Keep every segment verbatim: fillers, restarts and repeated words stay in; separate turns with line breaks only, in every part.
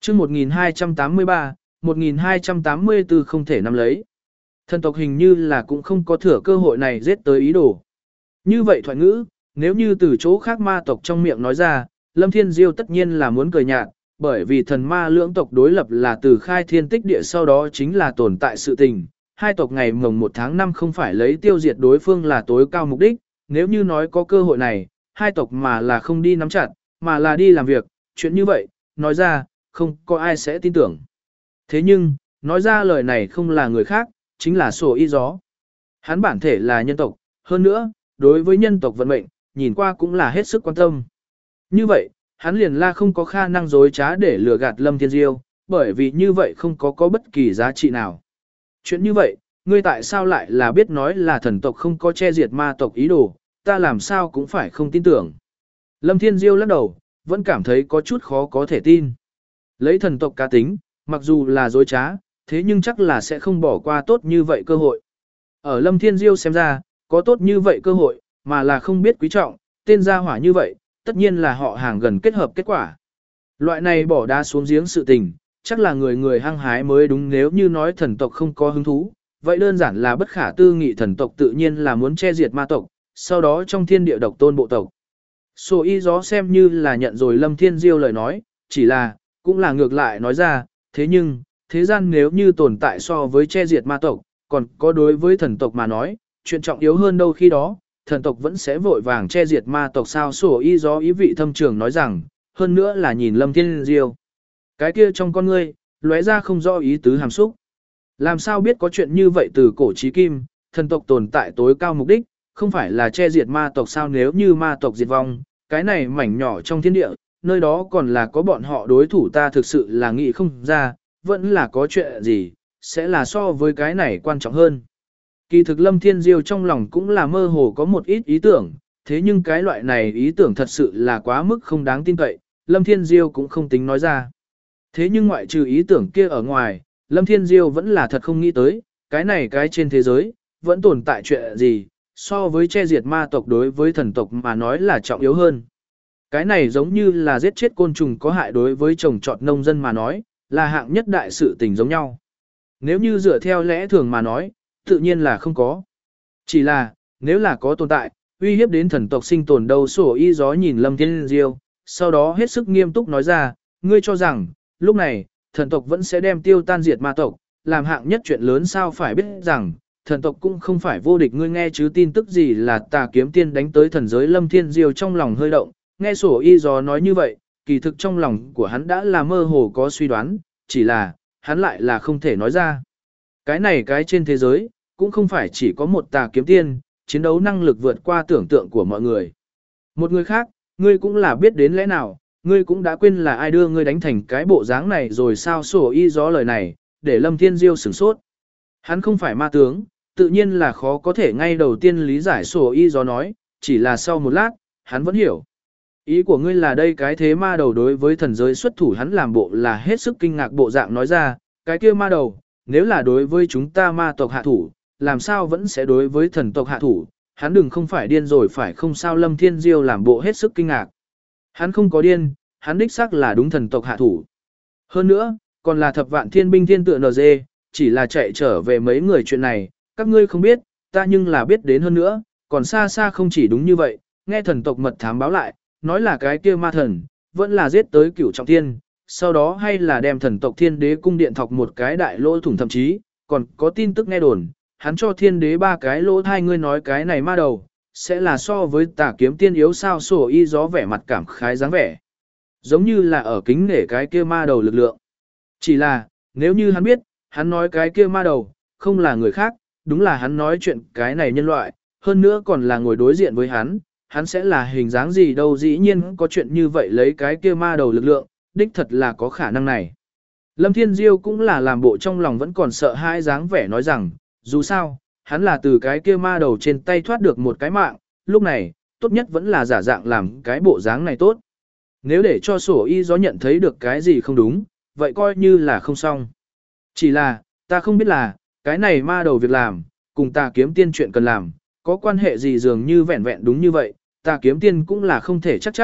chương một nghìn hai trăm tám mươi ba, một nghìn hai trăm tám mươi tư không thể nắm lấy. Thần tộc hình như là cũng không có thừa cơ hội này giết tới ý đồ. Như vậy thoại ngữ, nếu như từ chỗ khác ma tộc trong miệng nói ra, Lâm Thiên Diêu tất nhiên là muốn cười nhạt, bởi vì thần ma lưỡng tộc đối lập là từ khai thiên tích địa sau đó chính là tồn tại sự tình. Hai tộc ngày mồng một tháng năm không phải lấy tiêu diệt đối phương là tối cao mục đích, nếu như nói có cơ hội này, hai tộc mà là không đi nắm chặt, mà là đi làm việc, chuyện như vậy, nói ra, không có ai sẽ tin tưởng. Thế nhưng, nói ra lời này không là người khác, chính là Sổ Y Gió. Hắn bản thể là nhân tộc, hơn nữa, đối với nhân tộc vận mệnh, nhìn qua cũng là hết sức quan tâm. Như vậy, hắn liền la không có khả năng dối trá để lừa gạt Lâm Thiên Diêu, bởi vì như vậy không có có bất kỳ giá trị nào. Chuyện như vậy, ngươi tại sao lại là biết nói là thần tộc không có che diệt ma tộc ý đồ, ta làm sao cũng phải không tin tưởng. Lâm Thiên Diêu lắc đầu, vẫn cảm thấy có chút khó có thể tin. Lấy thần tộc cá tính, mặc dù là dối trá, thế nhưng chắc là sẽ không bỏ qua tốt như vậy cơ hội. Ở Lâm Thiên Diêu xem ra, có tốt như vậy cơ hội, mà là không biết quý trọng, tên gia hỏa như vậy, tất nhiên là họ hàng gần kết hợp kết quả. Loại này bỏ đá xuống giếng sự tình, chắc là người người hăng hái mới đúng, nếu như nói thần tộc không có hứng thú, vậy đơn giản là bất khả tư nghị, thần tộc tự nhiên là muốn che diệt ma tộc, sau đó trong thiên địa độc tôn bộ tộc. Sổ Y Gió xem như là nhận rồi Lâm Thiên Diêu lời nói, chỉ là, cũng là ngược lại nói ra, thế nhưng, thế gian nếu như tồn tại so với che diệt ma tộc, còn có đối với thần tộc mà nói, chuyện trọng yếu hơn đâu, khi đó, thần tộc vẫn sẽ vội vàng che diệt ma tộc sao. Sổ Y Gió ý vị thâm trường nói rằng, hơn nữa là nhìn Lâm Thiên Diêu. Cái kia trong con ngươi, lóe ra không rõ ý tứ hàm xúc. Làm sao biết có chuyện như vậy, từ cổ chí kim, thần tộc tồn tại tối cao mục đích, không phải là che diệt ma tộc sao? Nếu như ma tộc diệt vong, cái này mảnh nhỏ trong thiên địa, nơi đó còn là có bọn họ đối thủ, ta thực sự là nghĩ không ra, vẫn là có chuyện gì, sẽ là so với cái này quan trọng hơn. Kỳ thực Lâm Thiên Diêu trong lòng cũng là mơ hồ có một ít ý tưởng, thế nhưng cái loại này ý tưởng thật sự là quá mức không đáng tin cậy, Lâm Thiên Diêu cũng không tính nói ra. Thế nhưng ngoại trừ ý tưởng kia ở ngoài, Lâm Thiên Diêu vẫn là thật không nghĩ tới, cái này cái trên thế giới, vẫn tồn tại chuyện gì, so với che diệt ma tộc đối với thần tộc mà nói là trọng yếu hơn. Cái này giống như là giết chết côn trùng có hại đối với trồng trọt nông dân mà nói, là hạng nhất đại sự tình giống nhau. Nếu như dựa theo lẽ thường mà nói, tự nhiên là không có. Chỉ là, nếu là có tồn tại, uy hiếp đến thần tộc sinh tồn đâu. Sổ Y Gió nhìn Lâm Thiên Diêu, sau đó hết sức nghiêm túc nói ra, ngươi cho rằng, lúc này, thần tộc vẫn sẽ đem tiêu tan diệt ma tộc, làm hạng nhất chuyện lớn sao? Phải biết rằng, thần tộc cũng không phải vô địch. Ngươi nghe chứ tin tức gì là Tà Kiếm Tiên đánh tới thần giới? Lâm Thiên Diêu trong lòng hơi động, nghe Sổ Y Gió nói như vậy, kỳ thực trong lòng của hắn đã là mơ hồ có suy đoán, chỉ là, hắn lại là không thể nói ra. Cái này cái trên thế giới, cũng không phải chỉ có một Tà Kiếm Tiên, chiến đấu năng lực vượt qua tưởng tượng của mọi người. Một người khác, ngươi cũng là biết đến lẽ nào, ngươi cũng đã quên là ai đưa ngươi đánh thành cái bộ dáng này rồi sao? Sổ Y Gió lời này, để Lâm Thiên Diêu sửng sốt. Hắn không phải ma tướng, tự nhiên là khó có thể ngay đầu tiên lý giải. Sổ Y Gió nói, chỉ là sau một lát, hắn vẫn hiểu. Ý của ngươi là đây cái thế ma đầu đối với thần giới xuất thủ, hắn làm bộ là hết sức kinh ngạc bộ dạng nói ra, cái kia ma đầu, nếu là đối với chúng ta ma tộc hạ thủ, làm sao vẫn sẽ đối với thần tộc hạ thủ, hắn đừng không phải điên rồi phải không sao? Lâm Thiên Diêu làm bộ hết sức kinh ngạc. Hắn không có điên, hắn đích xác là đúng thần tộc hạ thủ. Hơn nữa, còn là thập vạn thiên binh thiên tựa en giê, chỉ là chạy trở về mấy người chuyện này, các ngươi không biết, ta nhưng là biết đến. Hơn nữa, còn xa xa không chỉ đúng như vậy, nghe thần tộc mật thám báo lại, nói là cái kia ma thần, vẫn là giết tới cửu trọng thiên, sau đó hay là đem thần tộc thiên đế cung điện thọc một cái đại lỗ thủng, thậm chí, còn có tin tức nghe đồn, hắn cho thiên đế ba cái lỗ thai. Ngươi nói cái này ma đầu, sẽ là so với Tà Kiếm Tiên yếu sao? Sổ Y Gió vẻ mặt cảm khái dáng vẻ, giống như là ở kính nể cái kia ma đầu lực lượng. Chỉ là, nếu như hắn biết, hắn nói cái kia ma đầu, không là người khác, đúng là hắn nói chuyện cái này nhân loại, hơn nữa còn là ngồi đối diện với hắn, hắn sẽ là hình dáng gì đâu? Dĩ nhiên có chuyện như vậy, lấy cái kia ma đầu lực lượng, đích thật là có khả năng này. Lâm Thiên Diêu cũng là làm bộ trong lòng vẫn còn sợ hãi dáng vẻ nói rằng, dù sao, hắn là từ cái kia ma đầu trên tay thoát được một cái mạng, lúc này, tốt nhất vẫn là giả dạng làm cái bộ dáng này tốt. Nếu để cho Sổ Y Gió nhận thấy được cái gì không đúng, vậy coi như là không xong. Chỉ là, ta không biết là, cái này ma đầu việc làm, cùng Tà Kiếm Tiên chuyện cần làm, có quan hệ gì? Dường như vẹn vẹn đúng như vậy, Tà Kiếm Tiên cũng là không thể chắc chắc,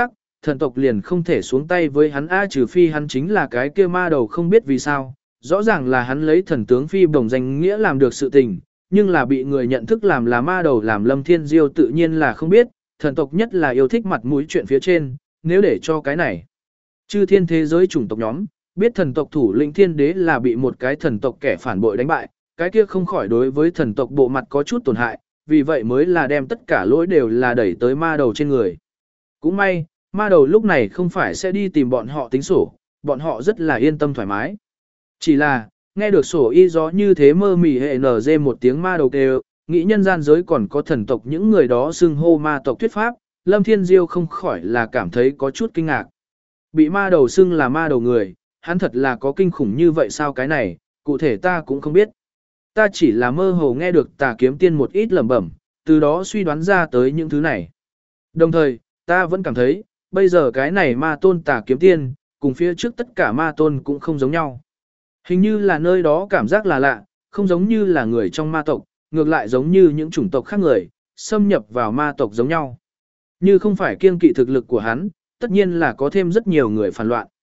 thần tộc liền không thể xuống tay với hắn a trừ phi hắn chính là cái kia ma đầu không biết vì sao, rõ ràng là hắn lấy thần tướng phi bổng danh nghĩa làm được sự tình, nhưng là bị người nhận thức làm là ma đầu làm Lâm Thiên Diêu tự nhiên là không biết, thần tộc nhất là yêu thích mặt mũi chuyện phía trên, nếu để cho cái này. Chư thiên thế giới chủng tộc nhóm, biết thần tộc thủ lĩnh thiên đế là bị một cái thần tộc kẻ phản bội đánh bại, cái kia không khỏi đối với thần tộc bộ mặt có chút tổn hại, vì vậy mới là đem tất cả lỗi đều là đẩy tới ma đầu trên người. Cũng may, ma đầu lúc này không phải sẽ đi tìm bọn họ tính sổ, bọn họ rất là yên tâm thoải mái. Chỉ là, nghe được sổ y gió như thế mơ mỉ hệ nở dê một tiếng ma đầu kêu, nghĩ nhân gian giới còn có thần tộc những người đó xưng hô ma tộc thuyết pháp, Lâm Thiên Diêu không khỏi là cảm thấy có chút kinh ngạc. Bị ma đầu xưng là ma đầu người, hắn thật là có kinh khủng như vậy sao cái này, cụ thể ta cũng không biết. Ta chỉ là mơ hồ nghe được tà kiếm tiên một ít lẩm bẩm, từ đó suy đoán ra tới những thứ này. Đồng thời, ta vẫn cảm thấy, bây giờ cái này ma tôn tà kiếm tiên, cùng phía trước tất cả ma tôn cũng không giống nhau. Hình như là nơi đó cảm giác là lạ, không giống như là người trong ma tộc, ngược lại giống như những chủng tộc khác người, xâm nhập vào ma tộc giống nhau. Như không phải kiêng kỵ thực lực của hắn, tất nhiên là có thêm rất nhiều người phản loạn.